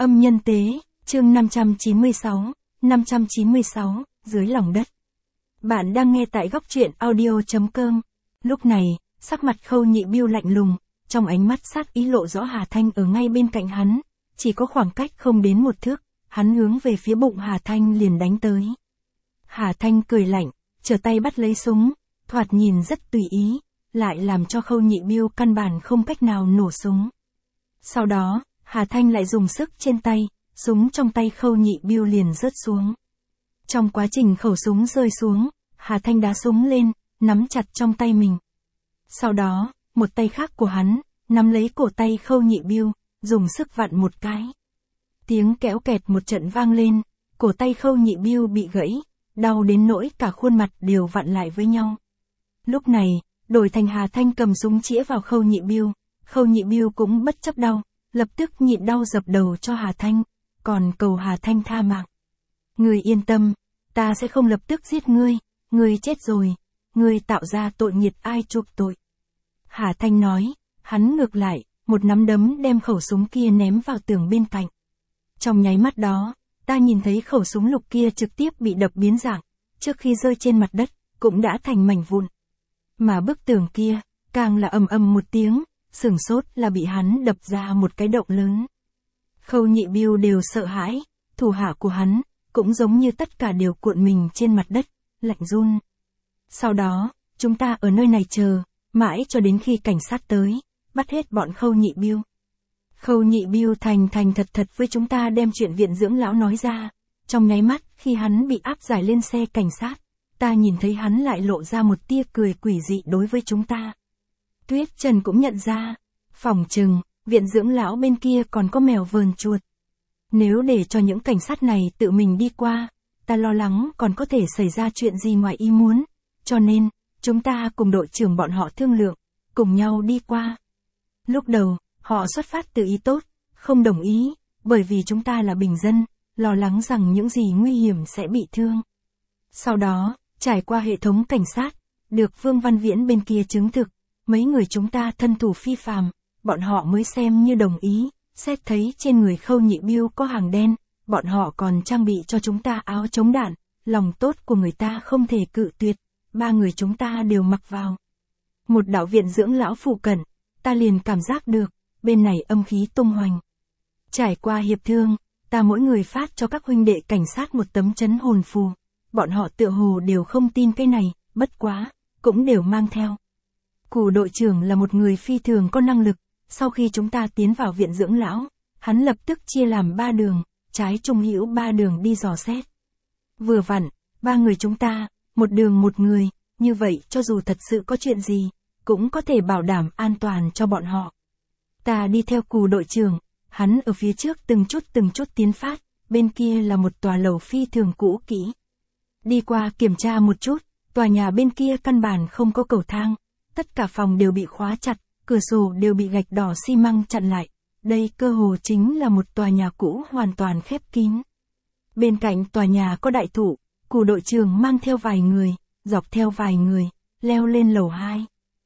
Âm nhân tế, chương 596, dưới lòng đất. Bạn đang nghe tại góc truyện audio.com. Lúc này, sắc mặt Khâu Nhị Bưu lạnh lùng, trong ánh mắt sát ý lộ rõ Hà Thanh ở ngay bên cạnh hắn, chỉ có khoảng cách không đến một thước, hắn hướng về phía bụng Hà Thanh liền đánh tới. Hà Thanh cười lạnh, trở tay bắt lấy súng, thoạt nhìn rất tùy ý, lại làm cho Khâu Nhị Bưu căn bản không cách nào nổ súng. Sau đó, Hà Thanh lại dùng sức trên tay, súng trong tay Khâu Nhị Bưu liền rớt xuống. Trong quá trình khẩu súng rơi xuống, Hà Thanh đá súng lên, nắm chặt trong tay mình. Sau đó, một tay khác của hắn, nắm lấy cổ tay Khâu Nhị Bưu, dùng sức vặn một cái. Tiếng kéo kẹt một trận vang lên, cổ tay Khâu Nhị Bưu bị gãy, đau đến nỗi cả khuôn mặt đều vặn lại với nhau. Lúc này, đổi thành Hà Thanh cầm súng chĩa vào Khâu Nhị Bưu, Khâu Nhị Bưu cũng bất chấp đau, lập tức nhịn đau dập đầu cho Hà Thanh, còn cầu Hà Thanh tha mạng. Ngươi yên tâm, ta sẽ không lập tức giết ngươi chết rồi, ngươi tạo ra tội nghiệt ai chuộc tội. Hà Thanh nói, hắn ngược lại, một nắm đấm đem khẩu súng kia ném vào tường bên cạnh. Trong nháy mắt đó, ta nhìn thấy khẩu súng lục kia trực tiếp bị đập biến dạng, trước khi rơi trên mặt đất, cũng đã thành mảnh vụn. Mà bức tường kia, càng là ầm ầm một tiếng, sửng sốt là bị hắn đập ra một cái động lớn. Khâu Nhị Bưu đều sợ hãi, thủ hạ của hắn, cũng giống như tất cả đều cuộn mình trên mặt đất, lạnh run. Sau đó, chúng ta ở nơi này chờ, mãi cho đến khi cảnh sát tới, bắt hết bọn Khâu Nhị Bưu. Khâu Nhị Bưu thành thật với chúng ta đem chuyện viện dưỡng lão nói ra, trong nháy mắt khi hắn bị áp giải lên xe cảnh sát, ta nhìn thấy hắn lại lộ ra một tia cười quỷ dị đối với chúng ta. Tuyết Trần cũng nhận ra, phỏng chừng, viện dưỡng lão bên kia còn có mèo vờn chuột. Nếu để cho những cảnh sát này tự mình đi qua, ta lo lắng còn có thể xảy ra chuyện gì ngoài ý muốn, cho nên, chúng ta cùng đội trưởng bọn họ thương lượng, cùng nhau đi qua. Lúc đầu, họ xuất phát từ ý tốt, không đồng ý, bởi vì chúng ta là bình dân, lo lắng rằng những gì nguy hiểm sẽ bị thương. Sau đó, trải qua hệ thống cảnh sát, được Vương Văn Viễn bên kia chứng thực, mấy người chúng ta thân thủ phi phàm, bọn họ mới xem như đồng ý, xét thấy trên người Khâu Nhị Bưu có hàng đen, bọn họ còn trang bị cho chúng ta áo chống đạn, lòng tốt của người ta không thể cự tuyệt, ba người chúng ta đều mặc vào. Một đạo viện dưỡng lão phụ cận, ta liền cảm giác được, bên này âm khí tung hoành. Trải qua hiệp thương, ta mỗi người phát cho các huynh đệ cảnh sát một tấm trấn hồn phù, bọn họ tựa hồ đều không tin cái này, bất quá, cũng đều mang theo. Cù đội trưởng là một người phi thường có năng lực, sau khi chúng ta tiến vào viện dưỡng lão, hắn lập tức chia làm 3 đường, trái trung hữu 3 đường đi dò xét. Vừa vặn, 3 người chúng ta, một đường một người, như vậy cho dù thật sự có chuyện gì, cũng có thể bảo đảm an toàn cho bọn họ. Ta đi theo Cù đội trưởng, hắn ở phía trước từng chút tiến phát, bên kia là một tòa lầu phi thường cũ kỹ. Đi qua kiểm tra một chút, tòa nhà bên kia căn bản không có cầu thang, tất cả phòng đều bị khóa chặt, cửa sổ đều bị gạch đỏ xi măng chặn lại. Đây cơ hồ chính là một tòa nhà cũ hoàn toàn khép kín. Bên cạnh tòa nhà có đại thụ, Cù đội trưởng mang theo vài người, dọc theo vài người, leo lên lầu 2.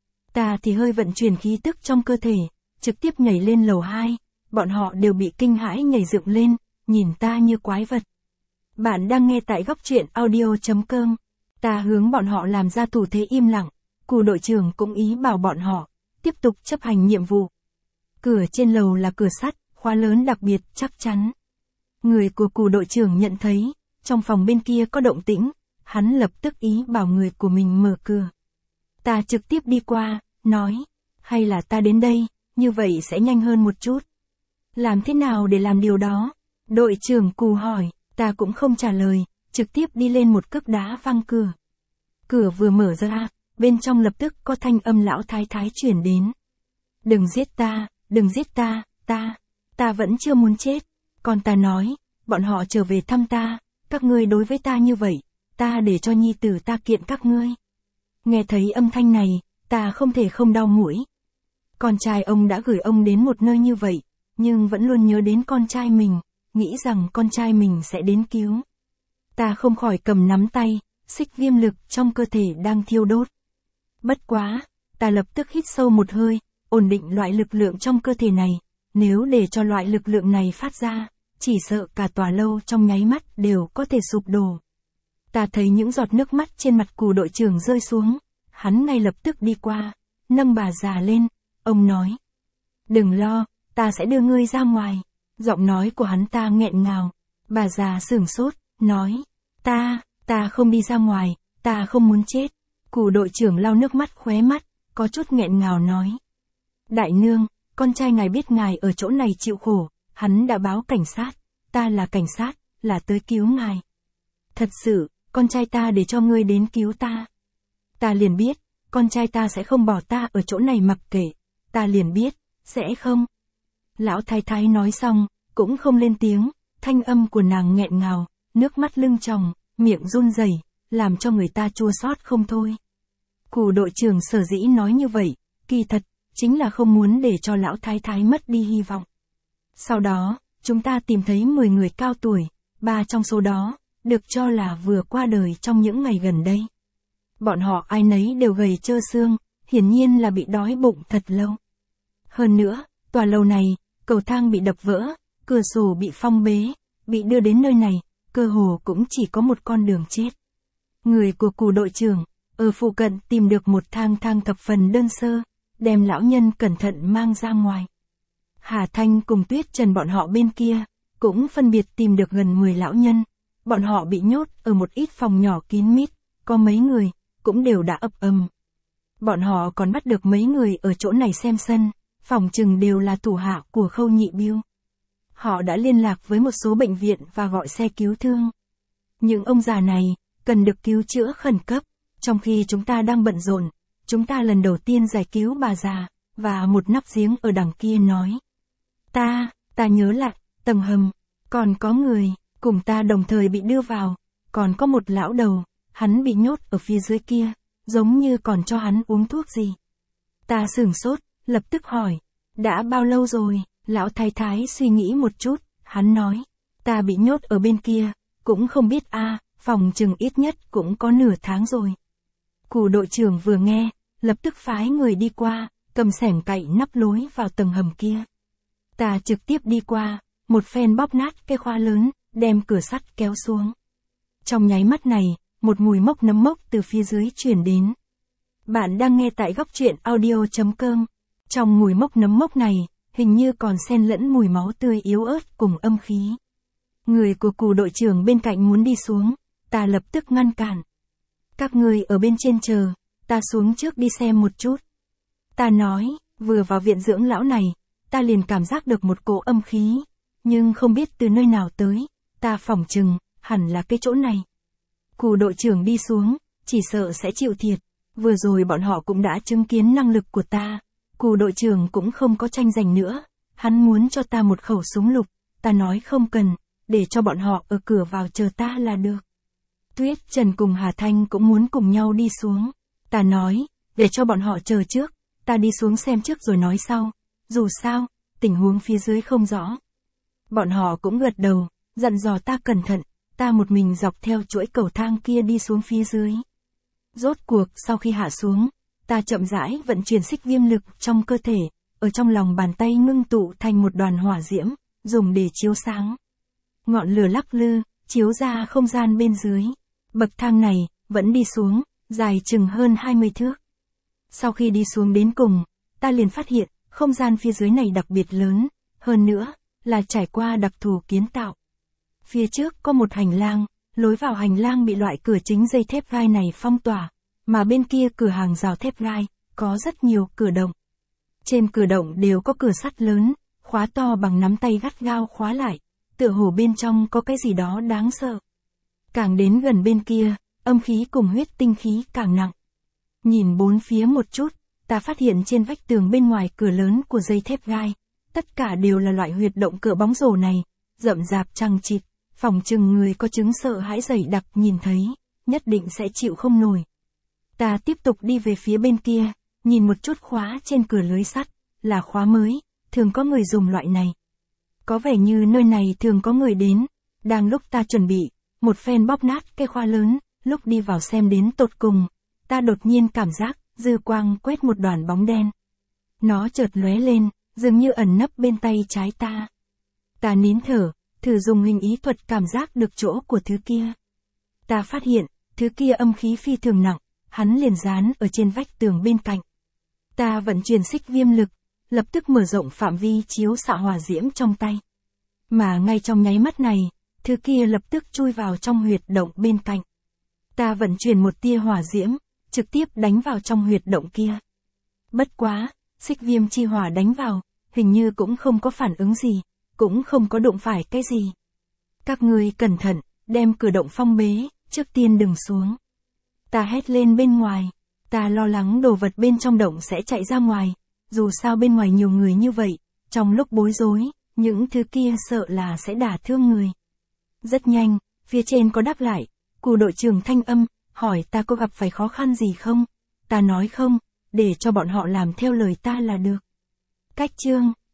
Ta thì hơi vận chuyển khí tức trong cơ thể, trực tiếp nhảy lên lầu 2, bọn họ đều bị kinh hãi nhảy dựng lên, nhìn ta như quái vật. Bạn đang nghe tại góc truyện audio.com. Ta hướng bọn họ làm ra thủ thế im lặng, Cù đội trưởng cũng ý bảo bọn họ tiếp tục chấp hành nhiệm vụ. Cửa trên lầu là cửa sắt, khóa lớn đặc biệt chắc chắn. Người của Cù đội trưởng nhận thấy, trong phòng bên kia có động tĩnh, hắn lập tức ý bảo người của mình mở cửa. Ta trực tiếp đi qua, nói, hay là ta đến đây, như vậy sẽ nhanh hơn một chút. Làm thế nào để làm điều đó? Đội trưởng Cù hỏi, ta cũng không trả lời, trực tiếp đi lên một cước đá văng cửa. Cửa vừa mở ra, bên trong lập tức có thanh âm lão thái thái chuyển đến. Đừng giết ta, ta vẫn chưa muốn chết. Còn ta nói, bọn họ trở về thăm ta, các ngươi đối với ta như vậy, ta để cho nhi tử ta kiện các ngươi. Nghe thấy âm thanh này, ta không thể không đau mũi. Con trai ông đã gửi ông đến một nơi như vậy, nhưng vẫn luôn nhớ đến con trai mình, nghĩ rằng con trai mình sẽ đến cứu. Ta không khỏi cầm nắm tay, xích viêm lực trong cơ thể đang thiêu đốt. Bất quá, ta lập tức hít sâu một hơi, ổn định loại lực lượng trong cơ thể này, nếu để cho loại lực lượng này phát ra, chỉ sợ cả tòa lâu trong nháy mắt đều có thể sụp đổ. Ta thấy những giọt nước mắt trên mặt Cù đội trưởng rơi xuống, hắn ngay lập tức đi qua, nâng bà già lên, ông nói. Đừng lo, ta sẽ đưa ngươi ra ngoài. Giọng nói của hắn ta nghẹn ngào, bà già sửng sốt, nói. Ta không đi ra ngoài, ta không muốn chết. Cù đội trưởng lau nước mắt khóe mắt, có chút nghẹn ngào nói. Đại nương, con trai ngài biết ngài ở chỗ này chịu khổ, hắn đã báo cảnh sát, ta là cảnh sát, là tới cứu ngài. Thật sự, con trai ta để cho ngươi đến cứu ta. Ta liền biết, con trai ta sẽ không bỏ ta ở chỗ này mặc kệ, ta liền biết, sẽ không. Lão thái thái nói xong, cũng không lên tiếng, thanh âm của nàng nghẹn ngào, nước mắt lưng tròng, miệng run rẩy, làm cho người ta chua xót không thôi. Cù đội trưởng sở dĩ nói như vậy, kỳ thật, chính là không muốn để cho lão thái thái mất đi hy vọng. Sau đó, chúng ta tìm thấy 10 người cao tuổi, 3 trong số đó, được cho là vừa qua đời trong những ngày gần đây. Bọn họ ai nấy đều gầy trơ xương, hiển nhiên là bị đói bụng thật lâu. Hơn nữa, tòa lầu này, cầu thang bị đập vỡ, cửa sổ bị phong bế, bị đưa đến nơi này, cơ hồ cũng chỉ có một con đường chết. Người của Cù đội trưởng, ở phụ cận tìm được một thang thập phần đơn sơ, đem lão nhân cẩn thận mang ra ngoài. Hà Thanh cùng Tuyết Trần bọn họ bên kia, cũng phân biệt tìm được gần 10 lão nhân. Bọn họ bị nhốt ở một ít phòng nhỏ kín mít, có mấy người, cũng đều đã ập ầm. Bọn họ còn bắt được mấy người ở chỗ này xem sân, phòng chừng đều là thủ hạ của Khâu Nhị Biêu. Họ đã liên lạc với một số bệnh viện và gọi xe cứu thương. Những ông già này, cần được cứu chữa khẩn cấp, trong khi chúng ta đang bận rộn, chúng ta lần đầu tiên giải cứu bà già, và một nắp giếng ở đằng kia nói. Ta nhớ lại, tầng hầm, còn có người, cùng ta đồng thời bị đưa vào, còn có một lão đầu, hắn bị nhốt ở phía dưới kia, giống như còn cho hắn uống thuốc gì. Ta sửng sốt, lập tức hỏi, đã bao lâu rồi? Lão thái thái suy nghĩ một chút, hắn nói, ta bị nhốt ở bên kia, cũng không biết phòng chừng ít nhất cũng có nửa tháng rồi. Cù đội trưởng vừa nghe, lập tức phái người đi qua, cầm xẻng cạy nắp lối vào tầng hầm kia. Ta trực tiếp đi qua, một phen bóp nát cái khóa lớn, đem cửa sắt kéo xuống. Trong nháy mắt này, một mùi mốc nấm mốc từ phía dưới truyền đến. Bạn đang nghe tại góc truyện audio.com. Trong mùi mốc nấm mốc này, hình như còn xen lẫn mùi máu tươi yếu ớt cùng âm khí. Người của Cù đội trưởng bên cạnh muốn đi xuống, ta lập tức ngăn cản. Các người ở bên trên chờ, ta xuống trước đi xem một chút. Ta nói, vừa vào viện dưỡng lão này, ta liền cảm giác được một cỗ âm khí, nhưng không biết từ nơi nào tới, ta phỏng chừng, hẳn là cái chỗ này. Cù đội trưởng đi xuống, chỉ sợ sẽ chịu thiệt, vừa rồi bọn họ cũng đã chứng kiến năng lực của ta. Cù đội trưởng cũng không có tranh giành nữa, hắn muốn cho ta một khẩu súng lục, ta nói không cần, để cho bọn họ ở cửa vào chờ ta là được. Tuyết Trần cùng Hà Thanh cũng muốn cùng nhau đi xuống, ta nói, để cho bọn họ chờ trước, ta đi xuống xem trước rồi nói sau, dù sao, tình huống phía dưới không rõ. Bọn họ cũng gật đầu, dặn dò ta cẩn thận, ta một mình dọc theo chuỗi cầu thang kia đi xuống phía dưới. Rốt cuộc sau khi hạ xuống, ta chậm rãi vận chuyển xích viêm lực trong cơ thể, ở trong lòng bàn tay ngưng tụ thành một đoàn hỏa diễm, dùng để chiếu sáng. Ngọn lửa lắc lư, chiếu ra không gian bên dưới. Bậc thang này, vẫn đi xuống, dài chừng hơn 20 thước. Sau khi đi xuống đến cùng, ta liền phát hiện, không gian phía dưới này đặc biệt lớn, hơn nữa, là trải qua đặc thù kiến tạo. Phía trước có một hành lang, lối vào hành lang bị loại cửa chính dây thép gai này phong tỏa, mà bên kia cửa hàng rào thép gai, có rất nhiều cửa động. Trên cửa động đều có cửa sắt lớn, khóa to bằng nắm tay gắt gao khóa lại, tựa hồ bên trong có cái gì đó đáng sợ. Càng đến gần bên kia, âm khí cùng huyết tinh khí càng nặng. Nhìn bốn phía một chút, ta phát hiện trên vách tường bên ngoài cửa lớn của dây thép gai, tất cả đều là loại huyệt động cửa bóng rổ này, rậm rạp chằng chịt, phòng chừng người có chứng sợ hãi dày đặc nhìn thấy, nhất định sẽ chịu không nổi. Ta tiếp tục đi về phía bên kia, nhìn một chút khóa trên cửa lưới sắt, là khóa mới, thường có người dùng loại này. Có vẻ như nơi này thường có người đến, đang lúc ta chuẩn bị, một phen bóp nát cái khóa lớn, lúc đi vào xem đến tột cùng, ta đột nhiên cảm giác, dư quang quét một đoàn bóng đen. Nó chợt lóe lên, dường như ẩn nấp bên tay trái ta. Ta nín thở, Thử dùng hình ý thuật cảm giác được chỗ của thứ kia. Ta phát hiện, thứ kia âm khí phi thường nặng, hắn liền dán ở trên vách tường bên cạnh. Ta vận chuyển xích viêm lực, lập tức mở rộng phạm vi chiếu xạ hỏa diễm trong tay. Mà ngay trong nháy mắt này, thứ kia lập tức chui vào trong huyệt động bên cạnh. Ta vận chuyển một tia hỏa diễm, trực tiếp đánh vào trong huyệt động kia. Bất quá, xích viêm chi hỏa đánh vào, hình như cũng không có phản ứng gì, cũng không có đụng phải cái gì. Các ngươi cẩn thận, đem cửa động phong bế, trước tiên đừng xuống. Ta hét lên bên ngoài, ta lo lắng đồ vật bên trong động sẽ chạy ra ngoài, dù sao bên ngoài nhiều người như vậy, trong lúc bối rối, những thứ kia sợ là sẽ đả thương người. Rất nhanh, phía trên có đáp lại, Cù đội trưởng thanh âm, hỏi ta có gặp phải khó khăn gì không? Ta nói không, để cho bọn họ làm theo lời ta là được. Cách chương